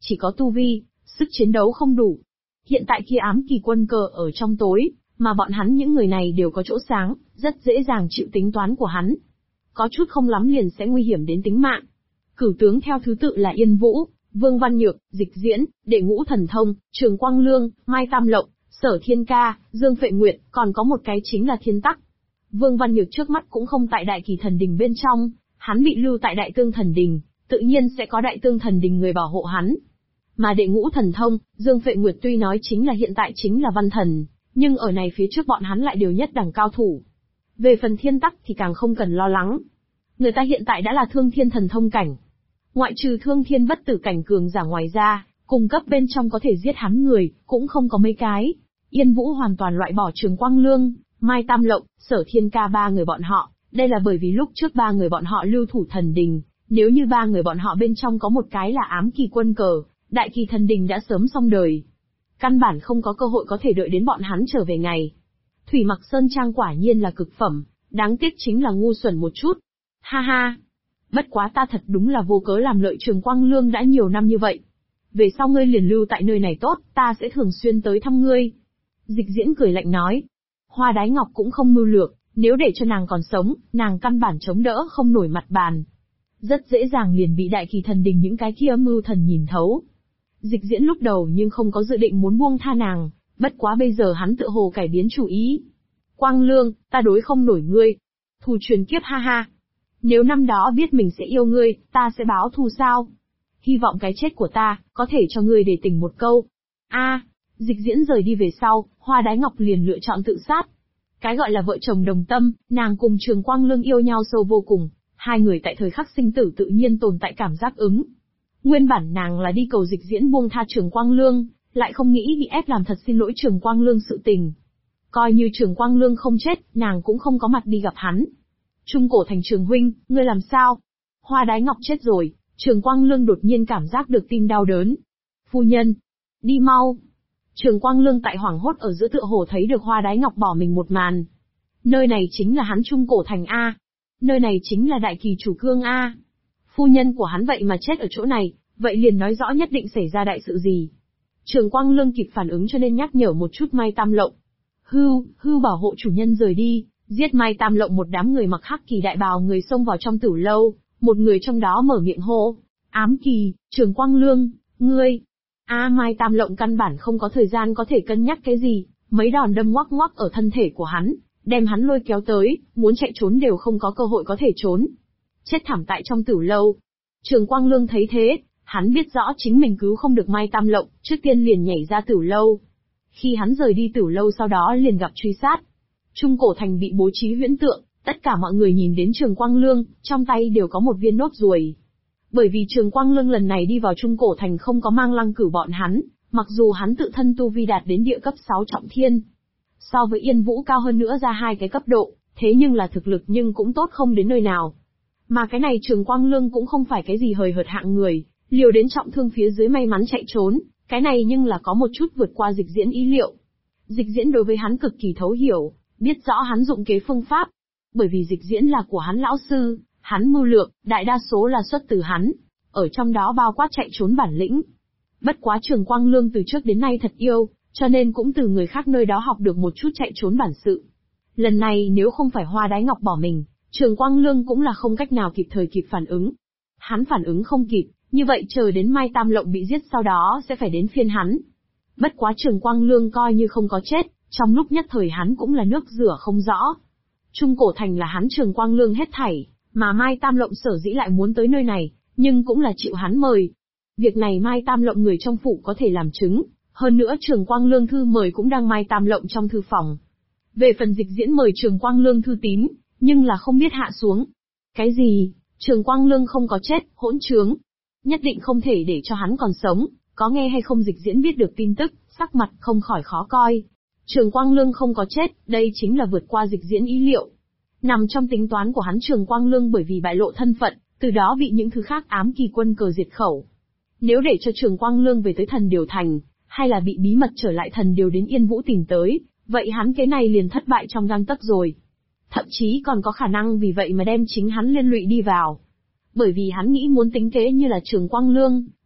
chỉ có tu vi, sức chiến đấu không đủ. Hiện tại kia ám kỳ quân cờ ở trong tối, mà bọn hắn những người này đều có chỗ sáng, rất dễ dàng chịu tính toán của hắn. Có chút không lắm liền sẽ nguy hiểm đến tính mạng. Cửu tướng theo thứ tự là Yên Vũ, Vương Văn Nhược, Dịch Diễn, Đệ Ngũ Thần Thông, Trường Quang Lương, Mai Tam Lộng, Sở Thiên Ca, Dương Phệ Nguyệt, còn có một cái chính là Thiên Tắc. Vương Văn Nhược trước mắt cũng không tại Đại Kỳ Thần Đình bên trong, hắn bị lưu tại Đại Tương Thần Đình, tự nhiên sẽ có Đại Tương Thần Đình người bảo hộ hắn. Mà Đệ Ngũ Thần Thông, Dương Phệ Nguyệt tuy nói chính là hiện tại chính là văn thần, nhưng ở này phía trước bọn hắn lại đều nhất đẳng cao thủ. Về phần Thiên Tắc thì càng không cần lo lắng. Người ta hiện tại đã là Thương Thiên Thần Thông cảnh. Ngoại trừ Thương Thiên Bất Tử cảnh cường giả ngoài ra, cùng cấp bên trong có thể giết hắn người, cũng không có mấy cái. Yên Vũ hoàn toàn loại bỏ Trường Quang Lương, Mai Tam Lộng, Sở Thiên Ca ba người bọn họ, đây là bởi vì lúc trước ba người bọn họ lưu thủ thần đình, nếu như ba người bọn họ bên trong có một cái là ám kỳ quân cờ, Đại Kỳ Thần Đình đã sớm xong đời. Căn bản không có cơ hội có thể đợi đến bọn hắn trở về ngày. Thủy Mặc Sơn Trang quả nhiên là cực phẩm, đáng tiếc chính là ngu xuẩn một chút. Ha ha! Bất quá ta thật đúng là vô cớ làm lợi Trường Quang Lương đã nhiều năm như vậy. Về sau ngươi liền lưu tại nơi này tốt, ta sẽ thường xuyên tới thăm ngươi. Dịch Diễn cười lạnh nói. Hoa Đái Ngọc cũng không mưu lược, nếu để cho nàng còn sống, nàng căn bản chống đỡ không nổi mặt bàn. Rất dễ dàng liền bị Đại Kỳ Thần Đình những cái kia mưu thần nhìn thấu. Dịch Diễn lúc đầu nhưng không có dự định muốn buông tha nàng, bất quá bây giờ hắn tự hồ cải biến chủ ý. Quang Lương, ta đối không nổi ngươi. Thù truyền kiếp ha ha. Nếu năm đó biết mình sẽ yêu ngươi, ta sẽ báo thù sao? Hy vọng cái chết của ta, có thể cho ngươi để tỉnh một câu. Dịch Diễn rời đi về sau, Hoa Đái Ngọc liền lựa chọn tự sát. Cái gọi là vợ chồng đồng tâm, nàng cùng Trường Quang Lương yêu nhau sâu vô cùng, hai người tại thời khắc sinh tử tự nhiên tồn tại cảm giác ứng. Nguyên bản nàng là đi cầu Dịch Diễn buông tha Trường Quang Lương, lại không nghĩ bị ép làm thật xin lỗi Trường Quang Lương sự tình. Coi như Trường Quang Lương không chết, nàng cũng không có mặt đi gặp hắn. Trung Cổ Thành Trường huynh, ngươi làm sao? Hoa Đái Ngọc chết rồi, Trường Quang Lương đột nhiên cảm giác được tim đau đớn. Phu nhân, đi mau. Trường Quang Lương tại hoảng hốt ở giữa tựa hồ thấy được Hoa Đái Ngọc bỏ mình một màn. Nơi này chính là hắn Trung Cổ Thành A. Nơi này chính là Đại Kỳ Chủ Cương A. Phu nhân của hắn vậy mà chết ở chỗ này, vậy liền nói rõ nhất định xảy ra đại sự gì. Trường Quang Lương kịp phản ứng cho nên nhắc nhở một chút Mai Tam Lộng. Hưu bảo hộ chủ nhân rời đi, giết Mai Tam Lộng. Một đám người mặc hắc kỳ đại bào người xông vào trong tử lâu, một người trong đó mở miệng hô. Ám kỳ, Trường Quang Lương, ngươi. Mai Tam Lộng căn bản không có thời gian có thể cân nhắc cái gì, mấy đòn đâm ngoắc ngoắc ở thân thể của hắn, đem hắn lôi kéo tới, muốn chạy trốn đều không có cơ hội có thể trốn. Chết thảm tại trong tử lâu. Trường Quang Lương thấy thế, hắn biết rõ chính mình cứu không được Mai Tam Lộng, trước tiên liền nhảy ra tử lâu. Khi hắn rời đi tử lâu sau đó liền gặp truy sát. Trung Cổ Thành bị bố trí huyễn tượng, tất cả mọi người nhìn đến Trường Quang Lương, trong tay đều có một viên nốt ruồi. Bởi vì Trường Quang Lương lần này đi vào Trung Cổ Thành không có mang Lăng Cửu bọn hắn, mặc dù hắn tự thân tu vi đạt đến địa cấp 6 trọng thiên. So với Yên Vũ cao hơn nữa ra hai cái cấp độ, thế nhưng là thực lực nhưng cũng tốt không đến nơi nào. Mà cái này Trường Quang Lương cũng không phải cái gì hời hợt hạng người, liều đến trọng thương phía dưới may mắn chạy trốn, cái này nhưng là có một chút vượt qua Dịch Diễn ý liệu. Dịch Diễn đối với hắn cực kỳ thấu hiểu, biết rõ hắn dụng kế phương pháp. Bởi vì Dịch Diễn là của hắn lão sư, hắn mưu lược, đại đa số là xuất từ hắn, ở trong đó bao quát chạy trốn bản lĩnh. Bất quá Trường Quang Lương từ trước đến nay thật yêu, cho nên cũng từ người khác nơi đó học được một chút chạy trốn bản sự. Lần này nếu không phải Hoa Đái Ngọc bỏ mình, Trường Quang Lương cũng là không cách nào kịp thời kịp phản ứng. Hắn phản ứng không kịp, như vậy chờ đến Mai Tam Lộng bị giết sau đó sẽ phải đến phiên hắn. Bất quá Trường Quang Lương coi như không có chết, trong lúc nhất thời hắn cũng là nước rửa không rõ. Trung Cổ Thành là hắn Trường Quang Lương hết thảy, mà Mai Tam Lộng sở dĩ lại muốn tới nơi này, nhưng cũng là chịu hắn mời. Việc này Mai Tam Lộng người trong phủ có thể làm chứng, hơn nữa Trường Quang Lương thư mời cũng đang Mai Tam Lộng trong thư phòng. Về phần Dịch Diễn mời Trường Quang Lương thư tín, nhưng là không biết hạ xuống. Cái gì? Trường Quang Lương không có chết, hỗn trướng. Nhất định không thể để cho hắn còn sống, có nghe hay không? Dịch Diễn biết được tin tức, sắc mặt không khỏi khó coi. Trường Quang Lương không có chết, đây chính là vượt qua Dịch Diễn ý liệu. Nằm trong tính toán của hắn Trường Quang Lương bởi vì bại lộ thân phận, từ đó bị những thứ khác ám kỳ quân cờ diệt khẩu. Nếu để cho Trường Quang Lương về tới Thần Điều Thành, hay là bị bí mật trở lại Thần Điều đến Yên Vũ tìm tới, vậy hắn cái này liền thất bại trong gang tấc rồi. Thậm chí còn có khả năng vì vậy mà đem chính hắn liên lụy đi vào. Bởi vì hắn nghĩ muốn tính kế như là Trường Quang Lương,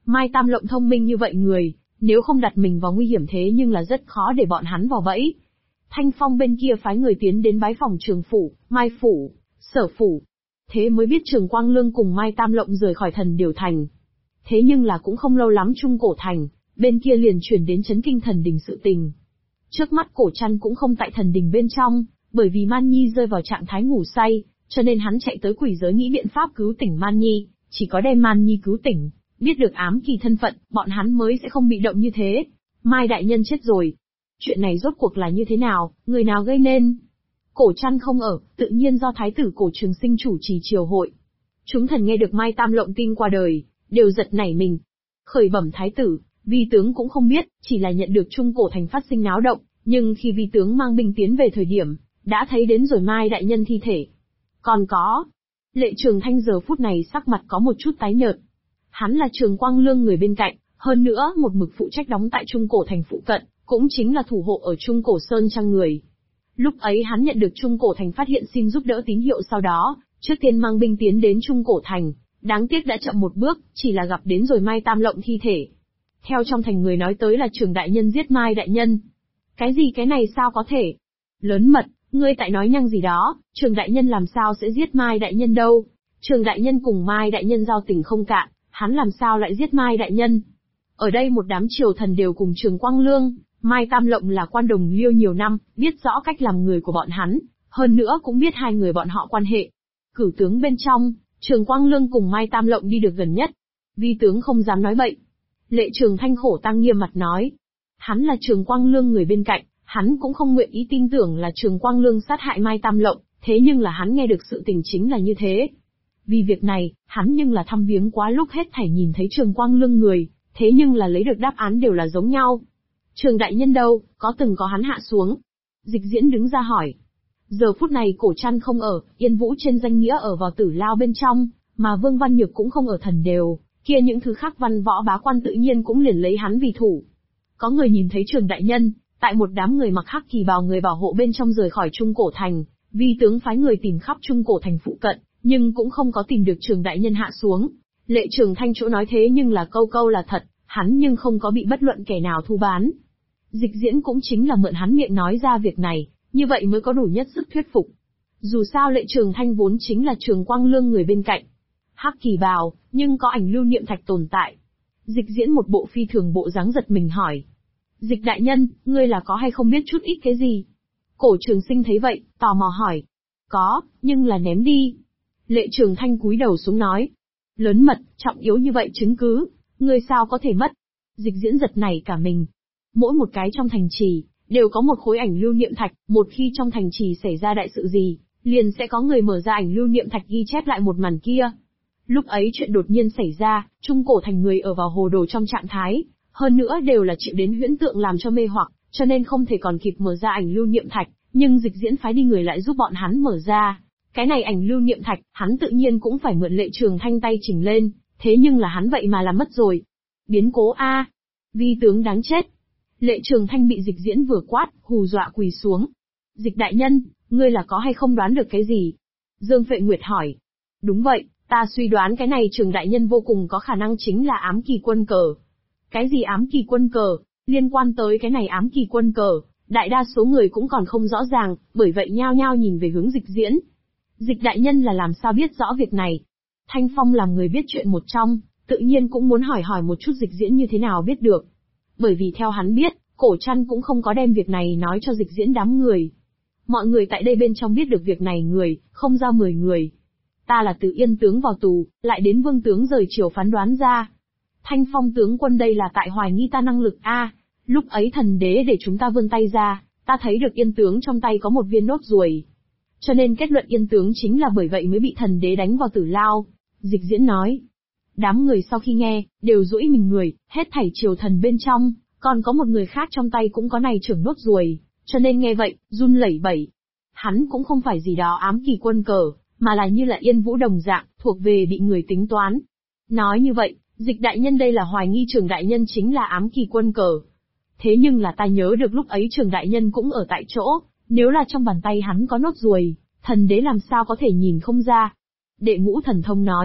Mai Tam Lộng thông minh như vậy người, nếu không đặt mình vào nguy hiểm thế nhưng là rất khó để bọn hắn vào bẫy. Thanh Phong bên kia phái người tiến đến bái phòng Trường phủ, Mai phủ, Sở phủ. Thế mới biết Trường Quang Lương cùng Mai Tam Lộng rời khỏi Thần Điều Thành. Thế nhưng là cũng không lâu lắm Trung Cổ Thành, bên kia liền truyền đến chấn kinh thần đình sự tình. Trước mắt Cổ Trăn cũng không tại thần đình bên trong, bởi vì Man Nhi rơi vào trạng thái ngủ say, cho nên hắn chạy tới quỷ giới nghĩ biện pháp cứu tỉnh Man Nhi, chỉ có đem Man Nhi cứu tỉnh, biết được ám kỳ thân phận, bọn hắn mới sẽ không bị động như thế. Mai đại nhân chết rồi. Chuyện này rốt cuộc là như thế nào, người nào gây nên? Cổ Trăn không ở, tự nhiên do Thái tử Cổ Trường Sinh chủ trì triều hội. Chúng thần nghe được Mai Tam Lộng tin qua đời, đều giật nảy mình. Khởi bẩm Thái tử, vi tướng cũng không biết, chỉ là nhận được Trung Cổ Thành phát sinh náo động, nhưng khi vi tướng mang binh tiến về thời điểm, đã thấy đến rồi Mai đại nhân thi thể. Còn có, Lệ Trường Thanh giờ phút này sắc mặt có một chút tái nhợt. Hắn là Trường Quang Lương người bên cạnh, hơn nữa một mực phụ trách đóng tại Trung Cổ Thành phụ cận, cũng chính là thủ hộ ở Trung Cổ Sơn Trang người. Lúc ấy hắn nhận được Trung Cổ Thành phát hiện xin giúp đỡ tín hiệu, sau đó, trước tiên mang binh tiến đến Trung Cổ Thành, đáng tiếc đã chậm một bước, chỉ là gặp đến rồi Mai Tam Lộng thi thể. Theo trong thành người nói tới là Trường đại nhân giết Mai đại nhân. Cái gì cái này sao có thể? Lớn mật, ngươi tại nói nhăng gì đó, Trường đại nhân làm sao sẽ giết Mai đại nhân đâu? Trường đại nhân cùng Mai đại nhân giao tình không cạn, hắn làm sao lại giết Mai đại nhân? Ở đây một đám triều thần đều cùng Trường Quang Lương, Mai Tam Lộng là quan đồng liêu nhiều năm, biết rõ cách làm người của bọn hắn, hơn nữa cũng biết hai người bọn họ quan hệ. Cử tướng bên trong, Trường Quang Lương cùng Mai Tam Lộng đi được gần nhất. Vi tướng không dám nói bậy. Lệ Trường Thanh khổ tăng nghiêm mặt nói. Hắn là Trường Quang Lương người bên cạnh, hắn cũng không nguyện ý tin tưởng là Trường Quang Lương sát hại Mai Tam Lộng, thế nhưng là hắn nghe được sự tình chính là như thế. Vì việc này, hắn nhưng là thăm viếng quá lúc hết thảy nhìn thấy Trường Quang Lương người, thế nhưng là lấy được đáp án đều là giống nhau. Trường đại nhân đâu, có hắn hạ xuống? Dịch Diễn đứng ra hỏi. Giờ phút này Cổ Trăn không ở, Yên Vũ trên danh nghĩa ở vào Tử Lao bên trong, mà Vương Văn Nhược cũng không ở Thần Đều, kia những thứ khác văn võ bá quan tự nhiên cũng liền lấy hắn vì thủ. Có người nhìn thấy Trường đại nhân, tại một đám người mặc hắc kỳ bào người bảo hộ bên trong rời khỏi Trung Cổ Thành, vi tướng phái người tìm khắp Trung Cổ Thành phụ cận, nhưng cũng không có tìm được Trường đại nhân hạ xuống. Lệ Trường Thanh chỗ nói thế nhưng là câu câu là thật, hắn nhưng không có bị bất luận kẻ nào thu bán. Dịch Diễn cũng chính là mượn hắn miệng nói ra việc này, như vậy mới có đủ nhất sức thuyết phục. Dù sao Lệ Trường Thanh vốn chính là Trường Quang Lương người bên cạnh. Hắc kỳ bào, nhưng có ảnh lưu niệm thạch tồn tại. Dịch Diễn một bộ phi thường bộ dáng giật mình hỏi. Dịch đại nhân, ngươi là có hay không biết chút ít cái gì? Cổ Trường Sinh thấy vậy, tò mò hỏi. Có, nhưng là ném đi. Lệ Trường Thanh cúi đầu xuống nói. Lớn mật, trọng yếu như vậy chứng cứ, ngươi sao có thể mất? Dịch Diễn giật nảy cả mình. Mỗi một cái trong thành trì, đều có một khối ảnh lưu niệm thạch, một khi trong thành trì xảy ra đại sự gì, liền sẽ có người mở ra ảnh lưu niệm thạch ghi chép lại một màn kia. Lúc ấy chuyện đột nhiên xảy ra, Trung Cổ Thành người ở vào hồ đồ trong trạng thái, hơn nữa đều là chịu đến huyễn tượng làm cho mê hoặc, cho nên không thể còn kịp mở ra ảnh lưu niệm thạch, nhưng Dịch Diễn phái đi người lại giúp bọn hắn mở ra. Cái này ảnh lưu niệm thạch, hắn tự nhiên cũng phải mượn Lệ Trường Thanh tay chỉnh lên, thế nhưng là hắn vậy mà làm mất rồi. Biến cố a, vi tướng đáng chết. Lệ Trường Thanh bị Dịch Diễn vừa quát, hù dọa quỳ xuống. Dịch đại nhân, ngươi là có hay không đoán được cái gì? Dương Vệ Nguyệt hỏi. Đúng vậy, ta suy đoán cái này Trường đại nhân vô cùng có khả năng chính là ám kỳ quân cờ. Cái gì ám kỳ quân cờ? Liên quan tới cái này ám kỳ quân cờ, đại đa số người cũng còn không rõ ràng, bởi vậy nhao nhao nhìn về hướng Dịch Diễn. Dịch đại nhân là làm sao biết rõ việc này? Thanh Phong làm người biết chuyện một trong, tự nhiên cũng muốn hỏi một chút Dịch Diễn như thế nào biết được. Bởi vì theo hắn biết, Cổ Trăn cũng không có đem việc này nói cho Dịch Diễn đám người. Mọi người tại đây bên trong biết được việc này người, không ra 10 người. Ta là từ Yên tướng vào tù, lại đến Vương tướng rời triều phán đoán ra. Thanh Phong tướng quân đây là tại hoài nghi ta năng lực a. Lúc ấy thần đế để chúng ta vươn tay ra, ta thấy được Yên tướng trong tay có một viên nốt ruồi. Cho nên kết luận Yên tướng chính là bởi vậy mới bị thần đế đánh vào Tử Lao. Dịch Diễn nói. Đám người sau khi nghe, đều duỗi mình người, hết thảy triều thần bên trong, còn có một người khác trong tay cũng có này trưởng nốt ruồi, cho nên nghe vậy, run lẩy bẩy. Hắn cũng không phải gì đó ám kỳ quân cờ, mà là như là Yên Vũ đồng dạng, thuộc về bị người tính toán. Nói như vậy, Dịch đại nhân đây là hoài nghi Trường đại nhân chính là ám kỳ quân cờ. Thế nhưng là ta nhớ được lúc ấy Trường đại nhân cũng ở tại chỗ, nếu là trong bàn tay hắn có nốt ruồi, thần đế làm sao có thể nhìn không ra. Đệ Ngũ Thần Thông nói,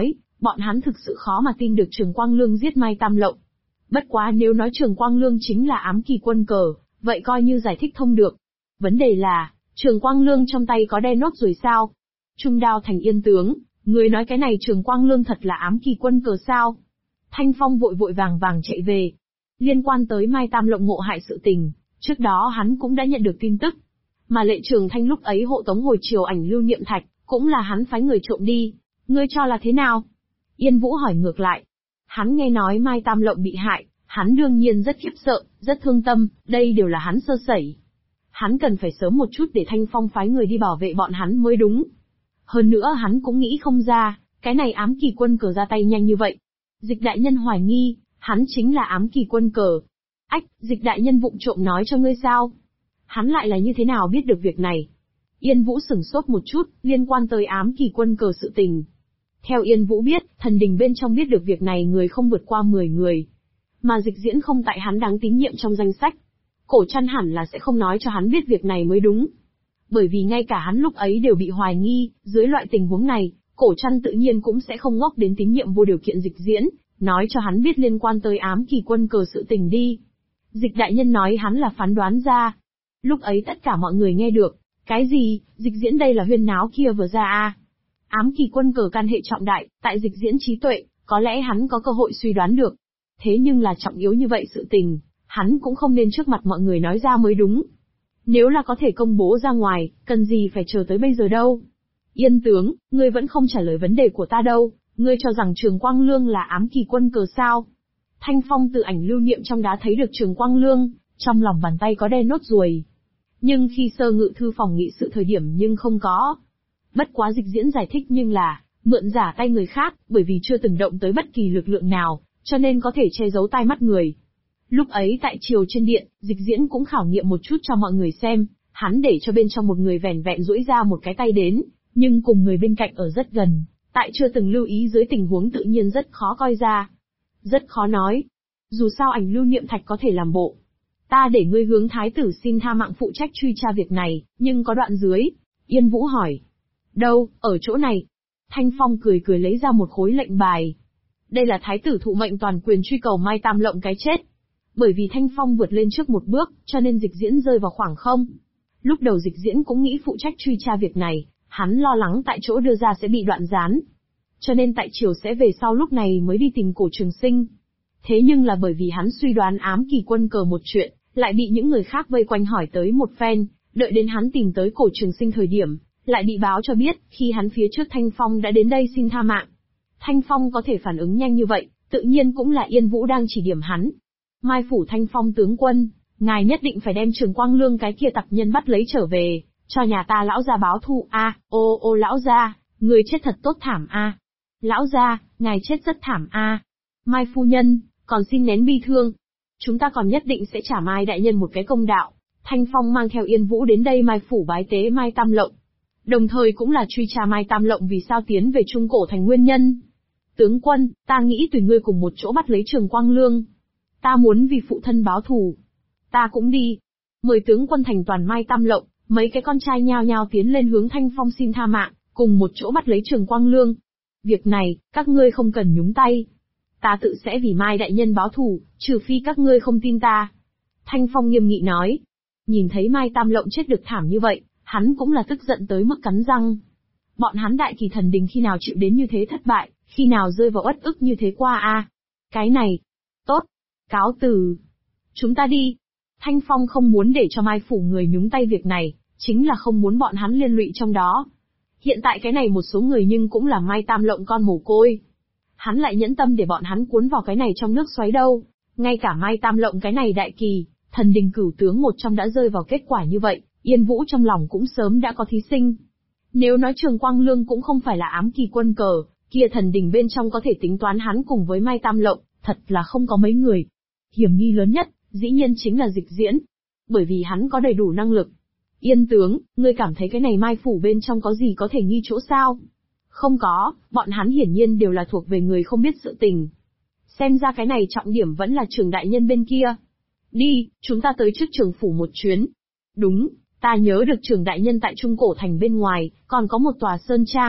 Bọn hắn thực sự khó mà tin được Trường Quang Lương giết Mai Tam Lộng. Bất quá nếu nói Trường Quang Lương chính là ám kỳ quân cờ, vậy coi như giải thích thông được. Vấn đề là, Trường Quang Lương trong tay có đe nốt rồi sao? Trung đao thành yên tướng, người nói cái này Trường Quang Lương thật là ám kỳ quân cờ sao? Thanh Phong vội vội vàng vàng chạy về. Liên quan tới Mai Tam Lộng ngộ hại sự tình, trước đó hắn cũng đã nhận được tin tức. Mà Lệ Trường Thanh lúc ấy hộ tống hồi triều ảnh lưu niệm thạch, cũng là hắn phái người trộm đi. Ngươi cho là thế nào? Yên Vũ hỏi ngược lại. Hắn nghe nói Mai Tam Lộng bị hại, hắn đương nhiên rất khiếp sợ, rất thương tâm, đây đều là hắn sơ sẩy. Hắn cần phải sớm một chút để Thanh Phong phái người đi bảo vệ bọn hắn mới đúng. Hơn nữa hắn cũng nghĩ không ra, cái này ám kỳ quân cờ ra tay nhanh như vậy. Dịch đại nhân hoài nghi, hắn chính là ám kỳ quân cờ. Ách, Dịch đại nhân vụng trộm nói cho ngươi sao? Hắn lại là như thế nào biết được việc này? Yên Vũ sửng sốt một chút, liên quan tới ám kỳ quân cờ sự tình. Theo Yên Vũ biết, thần đình bên trong biết được việc này người không vượt qua 10 người. Mà Dịch Diễn không tại hắn đáng tín nhiệm trong danh sách. Cổ Trăn hẳn là sẽ không nói cho hắn biết việc này mới đúng. Bởi vì ngay cả hắn lúc ấy đều bị hoài nghi, dưới loại tình huống này, Cổ Trăn tự nhiên cũng sẽ không ngốc đến tín nhiệm vô điều kiện Dịch Diễn, nói cho hắn biết liên quan tới ám kỳ quân cờ sự tình đi. Dịch đại nhân nói hắn là phán đoán ra. Lúc ấy tất cả mọi người nghe được, cái gì, Dịch Diễn đây là huyên náo kia vừa ra à? Ám kỳ quân cờ can hệ trọng đại, tại Dịch Diễn trí tuệ, có lẽ hắn có cơ hội suy đoán được. Thế nhưng là trọng yếu như vậy sự tình, hắn cũng không nên trước mặt mọi người nói ra mới đúng. Nếu là có thể công bố ra ngoài, cần gì phải chờ tới bây giờ đâu. Yên tướng, ngươi vẫn không trả lời vấn đề của ta đâu, ngươi cho rằng Trường Quang Lương là ám kỳ quân cờ sao? Thanh Phong từ ảnh lưu niệm trong đá thấy được Trường Quang Lương, trong lòng bàn tay có đe nốt ruồi. Nhưng khi sơ ngự thư phòng nghị sự thời điểm nhưng không có. Bất quá Dịch Diễn giải thích nhưng là, mượn giả tay người khác, bởi vì chưa từng động tới bất kỳ lực lượng nào, cho nên có thể che giấu tai mắt người. Lúc ấy tại triều trên điện, Dịch Diễn cũng khảo nghiệm một chút cho mọi người xem, hắn để cho bên trong một người vẻn vẹn duỗi ra một cái tay đến, nhưng cùng người bên cạnh ở rất gần, tại chưa từng lưu ý dưới tình huống tự nhiên rất khó coi ra. Rất khó nói. Dù sao ảnh lưu niệm thạch có thể làm bộ. Ta để ngươi hướng thái tử xin tha mạng phụ trách truy tra việc này, nhưng có đoạn dưới. Yên Vũ hỏi. Đâu, ở chỗ này. Thanh Phong cười cười lấy ra một khối lệnh bài. Đây là thái tử thụ mệnh toàn quyền truy cầu Mai Tam Lộng cái chết. Bởi vì Thanh Phong vượt lên trước một bước, cho nên Dịch Diễn rơi vào khoảng không. Lúc đầu Dịch Diễn cũng nghĩ phụ trách truy tra việc này, hắn lo lắng tại chỗ đưa ra sẽ bị đoạn gián. Cho nên tại triều sẽ về sau lúc này mới đi tìm Cổ Trường Sinh. Thế nhưng là bởi vì hắn suy đoán ám kỳ quân cờ một chuyện, lại bị những người khác vây quanh hỏi tới một phen, đợi đến hắn tìm tới Cổ Trường Sinh thời điểm, lại bị báo cho biết, khi hắn phía trước Thanh Phong đã đến đây xin tha mạng. Thanh Phong có thể phản ứng nhanh như vậy, tự nhiên cũng là Yên Vũ đang chỉ điểm hắn. Mai phủ Thanh Phong tướng quân, ngài nhất định phải đem Trường Quang Lương cái kia tặc nhân bắt lấy trở về, cho nhà ta lão gia báo thù a. Ô lão gia, người chết thật tốt thảm a. Lão gia, ngài chết rất thảm a. Mai phu nhân, còn xin nén bi thương. Chúng ta còn nhất định sẽ trả Mai đại nhân một cái công đạo. Thanh Phong mang theo Yên Vũ đến đây Mai phủ bái tế Mai Tam Lộng. Đồng thời cũng là truy tra Mai Tam Lộng vì sao tiến về Trung Cổ thành nguyên nhân. Tướng quân, ta nghĩ tùy ngươi cùng một chỗ bắt lấy Trường Quang Lương. Ta muốn vì phụ thân báo thù. Ta cũng đi. Mời tướng quân thành toàn Mai Tam Lộng, mấy cái con trai nhao nhao tiến lên hướng Thanh Phong xin tha mạng, cùng một chỗ bắt lấy Trường Quang Lương. Việc này, các ngươi không cần nhúng tay. Ta tự sẽ vì Mai đại nhân báo thù, trừ phi các ngươi không tin ta. Thanh Phong nghiêm nghị nói. Nhìn thấy Mai Tam Lộng chết được thảm như vậy, hắn cũng là tức giận tới mức cắn răng. Bọn hắn đại kỳ thần đình khi nào chịu đến như thế thất bại, khi nào rơi vào uất ức như thế qua a? Cái này. Tốt. Cáo từ. Chúng ta đi. Thanh Phong không muốn để cho Mai phủ người nhúng tay việc này, chính là không muốn bọn hắn liên lụy trong đó. Hiện tại cái này một số người nhưng cũng là Mai Tam Lộng con mồ côi. Hắn lại nhẫn tâm để bọn hắn cuốn vào cái này trong nước xoáy đâu. Ngay cả Mai Tam Lộng cái này đại kỳ, thần đình cửu tướng một trong đã rơi vào kết quả như vậy, Yên Vũ trong lòng cũng sớm đã có thí sinh. Nếu nói Trường Quang Lương cũng không phải là ám kỳ quân cờ, kia thần đình bên trong có thể tính toán hắn cùng với Mai Tam Lộng, thật là không có mấy người. Hiểm nghi lớn nhất, dĩ nhiên chính là Dịch Diễn. Bởi vì hắn có đầy đủ năng lực. Yên tướng, ngươi cảm thấy cái này Mai phủ bên trong có gì có thể nghi chỗ sao? Không có, bọn hắn hiển nhiên đều là thuộc về người không biết sự tình. Xem ra cái này trọng điểm vẫn là Trường đại nhân bên kia. Đi, chúng ta tới trước Trường phủ một chuyến. Đúng, ta nhớ được Trường đại nhân tại Trung Cổ thành bên ngoài, còn có một tòa sơn trang,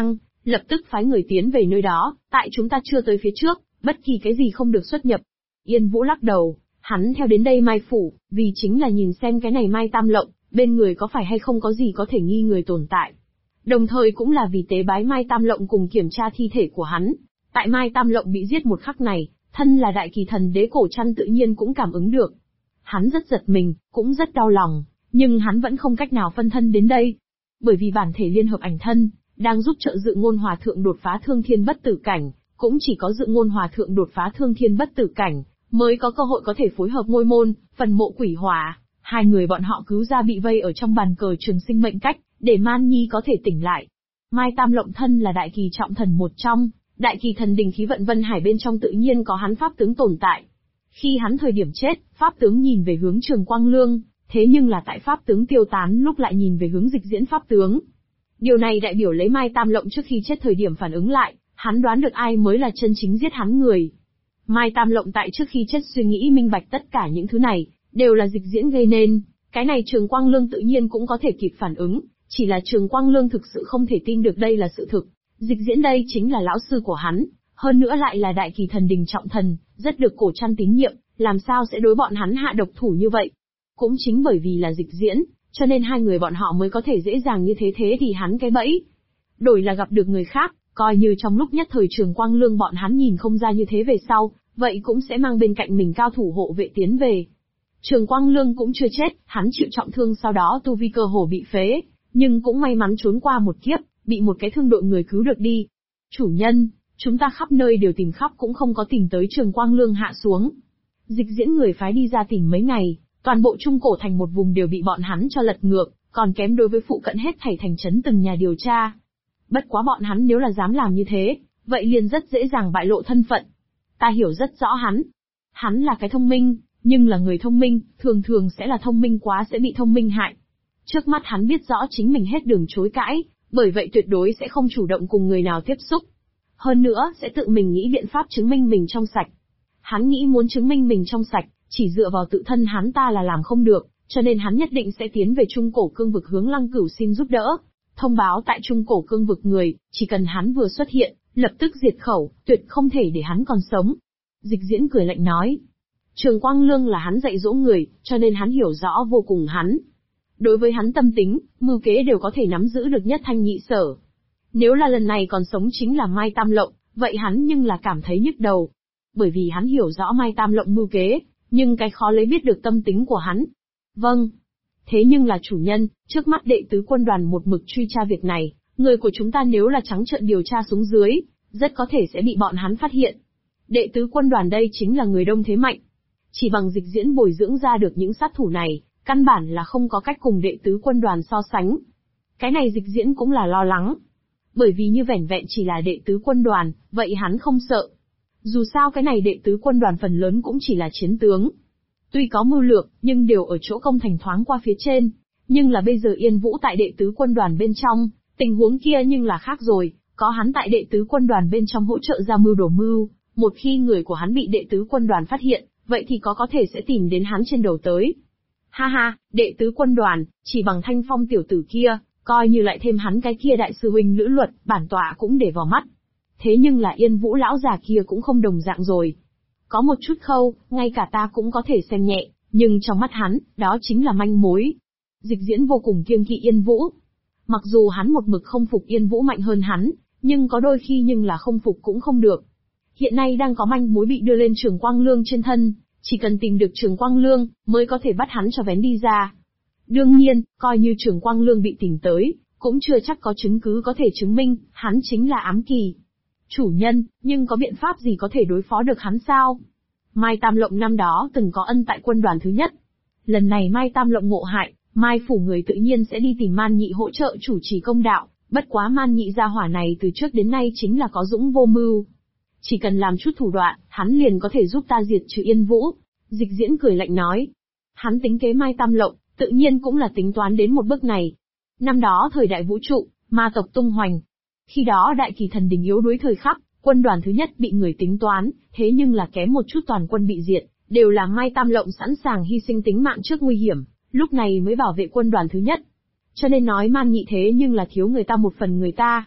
lập tức phái người tiến về nơi đó, tại chúng ta chưa tới phía trước, bất kỳ cái gì không được xuất nhập. Yên Vũ lắc đầu, hắn theo đến đây Mai Phủ, vì chính là nhìn xem cái này Mai Tam Lộng, bên người có phải hay không có gì có thể nghi người tồn tại. Đồng thời cũng là vì tế bái Mai Tam Lộng cùng kiểm tra thi thể của hắn. Tại Mai Tam Lộng bị giết một khắc này, thân là đại kỳ thần đế Cổ Trăn tự nhiên cũng cảm ứng được. Hắn rất giật mình, cũng rất đau lòng, nhưng hắn vẫn không cách nào phân thân đến đây. Bởi vì bản thể liên hợp ảnh thân, đang giúp trợ Dự Ngôn Hòa Thượng đột phá Thương Thiên Bất Tử Cảnh, cũng chỉ có Dự Ngôn Hòa Thượng đột phá Thương Thiên Bất Tử Cảnh, mới có cơ hội có thể phối hợp Ngôi Môn, Phần Mộ Quỷ Hỏa, hai người bọn họ cứu ra bị vây ở trong bàn cờ trường sinh mệnh cách, để Man Nhi có thể tỉnh lại. Mai Tam Lộng thân là đại kỳ trọng thần một trong, đại kỳ thần đình khí vận Vân Hải bên trong tự nhiên có hắn pháp tướng tồn tại. Khi hắn thời điểm chết, pháp tướng nhìn về hướng Trường Quang Lương, thế nhưng là tại pháp tướng tiêu tán lúc lại nhìn về hướng Dịch Diễn pháp tướng. Điều này đại biểu lấy Mai Tam Lộng trước khi chết thời điểm phản ứng lại, hắn đoán được ai mới là chân chính giết hắn người. Mai Tam Lộng tại trước khi chết suy nghĩ minh bạch tất cả những thứ này, đều là Dịch Diễn gây nên, cái này Trường Quang Lương tự nhiên cũng có thể kịp phản ứng, chỉ là Trường Quang Lương thực sự không thể tin được đây là sự thực. Dịch Diễn đây chính là lão sư của hắn, hơn nữa lại là đại kỳ thần đình trọng thần, rất được Cổ Trăn tín nhiệm, làm sao sẽ đối bọn hắn hạ độc thủ như vậy. Cũng chính bởi vì là Dịch Diễn, cho nên hai người bọn họ mới có thể dễ dàng như thế thì hắn cái bẫy. Đổi là gặp được người khác, coi như trong lúc nhất thời Trường Quang Lương bọn hắn nhìn không ra như thế về sau, vậy cũng sẽ mang bên cạnh mình cao thủ hộ vệ tiến về. Trường Quang Lương cũng chưa chết, hắn chịu trọng thương sau đó tu vi cơ hồ bị phế, nhưng cũng may mắn trốn qua một kiếp, bị một cái thương đội người cứu được đi. Chủ nhân, chúng ta khắp nơi đều tìm khắp cũng không có tìm tới Trường Quang Lương hạ xuống. Dịch Diễn người phái đi ra tìm mấy ngày, toàn bộ Trung Cổ thành một vùng đều bị bọn hắn cho lật ngược, còn kém đối với phụ cận hết thảy thành trấn từng nhà điều tra. Bất quá bọn hắn nếu là dám làm như thế, vậy liền rất dễ dàng bại lộ thân phận. Ta hiểu rất rõ hắn. Hắn là cái thông minh, nhưng là người thông minh, thường thường sẽ là thông minh quá sẽ bị thông minh hại. Trước mắt hắn biết rõ chính mình hết đường chối cãi, bởi vậy tuyệt đối sẽ không chủ động cùng người nào tiếp xúc. Hơn nữa, sẽ tự mình nghĩ biện pháp chứng minh mình trong sạch. Hắn nghĩ muốn chứng minh mình trong sạch, chỉ dựa vào tự thân hắn ta là làm không được, cho nên hắn nhất định sẽ tiến về Trung Cổ Cương vực hướng Lăng Cửu xin giúp đỡ. Thông báo tại Trung Cổ Cương vực người, chỉ cần hắn vừa xuất hiện, lập tức diệt khẩu, tuyệt không thể để hắn còn sống. Dịch Diễn cười lạnh nói. Trường Quang Lương là hắn dạy dỗ người, cho nên hắn hiểu rõ vô cùng hắn. Đối với hắn tâm tính, mưu kế đều có thể nắm giữ được nhất thanh nhị sở. Nếu là lần này còn sống chính là Mai Tam Lộng, vậy hắn nhưng là cảm thấy nhức đầu. Bởi vì hắn hiểu rõ Mai Tam Lộng mưu kế, nhưng cái khó lấy biết được tâm tính của hắn. Vâng. Thế nhưng là chủ nhân, trước mắt đệ tứ quân đoàn một mực truy tra việc này, người của chúng ta nếu là trắng trợn điều tra xuống dưới, rất có thể sẽ bị bọn hắn phát hiện. Đệ tứ quân đoàn đây chính là người đông thế mạnh. Chỉ bằng Dịch Diễn bồi dưỡng ra được những sát thủ này, căn bản là không có cách cùng đệ tứ quân đoàn so sánh. Cái này Dịch Diễn cũng là lo lắng. Bởi vì như vẻn vẹn chỉ là đệ tứ quân đoàn, vậy hắn không sợ. Dù sao cái này đệ tứ quân đoàn phần lớn cũng chỉ là chiến tướng. Tuy có mưu lược, nhưng đều ở chỗ công thành thoáng qua phía trên. Nhưng là bây giờ Yên Vũ tại đệ tứ quân đoàn bên trong, tình huống kia nhưng là khác rồi, có hắn tại đệ tứ quân đoàn bên trong hỗ trợ ra mưu đồ mưu, một khi người của hắn bị đệ tứ quân đoàn phát hiện, vậy thì có thể sẽ tìm đến hắn trên đầu tới. Ha ha, đệ tứ quân đoàn, chỉ bằng Thanh Phong tiểu tử kia, coi như lại thêm hắn cái kia đại sư huynh Lữ Luật, bản tọa cũng để vào mắt. Thế nhưng là Yên Vũ lão già kia cũng không đồng dạng rồi. Có một chút khâu, ngay cả ta cũng có thể xem nhẹ, nhưng trong mắt hắn, đó chính là manh mối. Dịch Diễn vô cùng kiêng kỵ Yên Vũ. Mặc dù hắn một mực không phục Yên Vũ mạnh hơn hắn, nhưng có đôi khi nhưng là không phục cũng không được. Hiện nay đang có manh mối bị đưa lên Trường Quang Lương trên thân, chỉ cần tìm được Trường Quang Lương, mới có thể bắt hắn cho vén đi ra. Đương nhiên, coi như Trường Quang Lương bị tìm tới, cũng chưa chắc có chứng cứ có thể chứng minh, hắn chính là ám kỳ. Chủ nhân, nhưng có biện pháp gì có thể đối phó được hắn sao? Mai Tam Lộng năm đó từng có ân tại quân đoàn thứ nhất. Lần này Mai Tam Lộng ngộ hại, Mai Phủ người tự nhiên sẽ đi tìm Man Nhị hỗ trợ chủ trì công đạo, bất quá Man Nhị gia hỏa này từ trước đến nay chính là có dũng vô mưu. Chỉ cần làm chút thủ đoạn, hắn liền có thể giúp ta diệt trừ Yên Vũ. Dịch Diễn cười lạnh nói. Hắn tính kế Mai Tam Lộng, tự nhiên cũng là tính toán đến một bước này. Năm đó thời đại vũ trụ, ma tộc tung hoành. Khi đó đại kỳ thần đình yếu đuối thời khắc, quân đoàn thứ nhất bị người tính toán, thế nhưng là kém một chút toàn quân bị diệt, đều là Mai Tam Lộng sẵn sàng hy sinh tính mạng trước nguy hiểm, lúc này mới bảo vệ quân đoàn thứ nhất. Cho nên nói Man Nhị thế nhưng là thiếu người ta một phần người ta.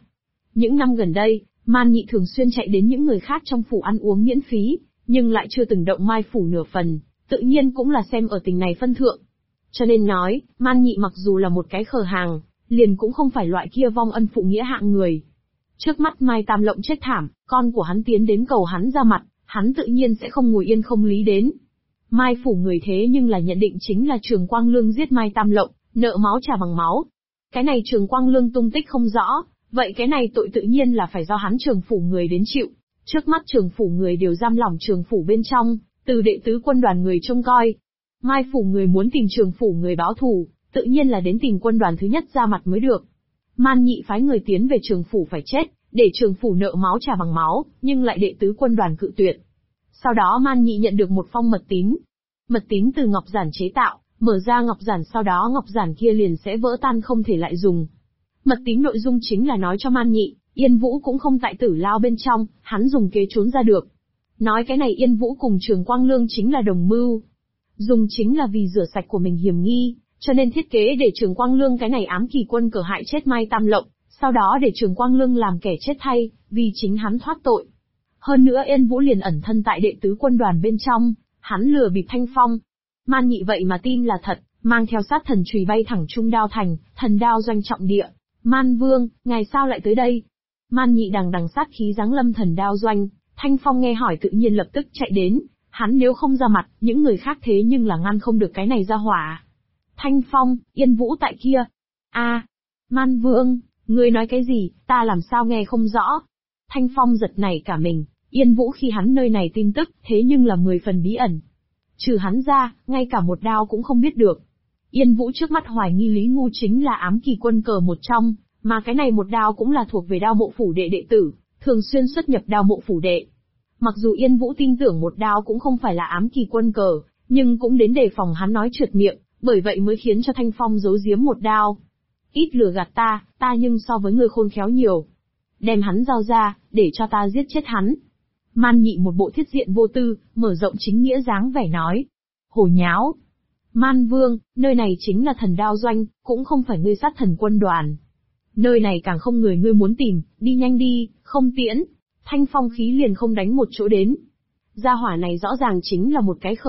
Những năm gần đây, Man Nhị thường xuyên chạy đến những người khác trong phủ ăn uống miễn phí, nhưng lại chưa từng động Mai phủ nửa phần, tự nhiên cũng là xem ở tình này phân thượng. Cho nên nói, Man Nhị mặc dù là một cái khờ hàng, liền cũng không phải loại kia vong ân phụ nghĩa hạng người. Trước mắt Mai Tam Lộng chết thảm, con của hắn tiến đến cầu hắn ra mặt, hắn tự nhiên sẽ không ngồi yên không lý đến. Mai phủ người thế nhưng là nhận định chính là Trường Quang Lương giết Mai Tam Lộng, nợ máu trả bằng máu. Cái này Trường Quang Lương tung tích không rõ, vậy cái này tội tự nhiên là phải do hắn Trường phủ người đến chịu. Trước mắt Trường phủ người đều giam lỏng Trường phủ bên trong, từ đệ tứ quân đoàn người trông coi. Mai phủ người muốn tìm Trường phủ người báo thù, tự nhiên là đến tìm quân đoàn thứ nhất ra mặt mới được. Man Nhị phái người tiến về Trường phủ phải chết, để Trường phủ nợ máu trả bằng máu, nhưng lại đệ tứ quân đoàn cự tuyệt. Sau đó Man Nhị nhận được một phong mật tín. Mật tín từ ngọc giản chế tạo, mở ra ngọc giản sau đó ngọc giản kia liền sẽ vỡ tan không thể lại dùng. Mật tín nội dung chính là nói cho Man Nhị, Yên Vũ cũng không tại Tử Lao bên trong, hắn dùng kế trốn ra được. Nói cái này Yên Vũ cùng Trường Quang Lương chính là đồng mưu. Dùng chính là vì rửa sạch của mình hiểm nghi, cho nên thiết kế để Trường Quang Lương cái này ám kỳ quân cờ hại chết Mai Tam Lộng, sau đó để Trường Quang Lương làm kẻ chết thay, vì chính hắn thoát tội. Hơn nữa Yên Vũ liền ẩn thân tại đệ tứ quân đoàn bên trong, hắn lừa bịp Thanh Phong. Man Nhị vậy mà tin là thật, mang theo sát thần chùy bay thẳng Trung Đao Thành, Thần Đao Doanh trọng địa. Man Vương, ngài sao lại tới đây? Man Nhị đằng đằng sát khí giáng lâm Thần Đao Doanh, Thanh Phong nghe hỏi tự nhiên lập tức chạy đến, hắn nếu không ra mặt, những người khác thế nhưng là ngăn không được cái này ra hỏa. Thanh Phong, Yên Vũ tại kia. Man Vương, ngươi nói cái gì, ta làm sao nghe không rõ? Thanh Phong giật nảy cả mình, Yên Vũ khi hắn nơi này tin tức, thế nhưng là 10 phần bí ẩn. Trừ hắn ra, ngay cả một đao cũng không biết được. Yên Vũ trước mắt hoài nghi Lý Ngu chính là ám kỳ quân cờ một trong, mà cái này một đao cũng là thuộc về đao mộ phủ đệ đệ tử, thường xuyên xuất nhập đao mộ phủ đệ. Mặc dù Yên Vũ tin tưởng một đao cũng không phải là ám kỳ quân cờ, nhưng cũng đến đề phòng hắn nói trượt miệng, bởi vậy mới khiến cho Thanh Phong giấu giếm một đao. Ít lừa gạt ta nhưng so với ngươi khôn khéo nhiều. Đem hắn giao ra, để cho ta giết chết hắn. Man Nhị một bộ thiết diện vô tư, mở rộng chính nghĩa dáng vẻ nói. Hồ nháo. Man Vương, nơi này chính là Thần Đao Doanh, cũng không phải ngươi sát thần quân đoàn. Nơi này càng không người ngươi muốn tìm, đi nhanh đi, không tiễn. Thanh Phong khí liền không đánh một chỗ đến. Gia hỏa này rõ ràng chính là một cái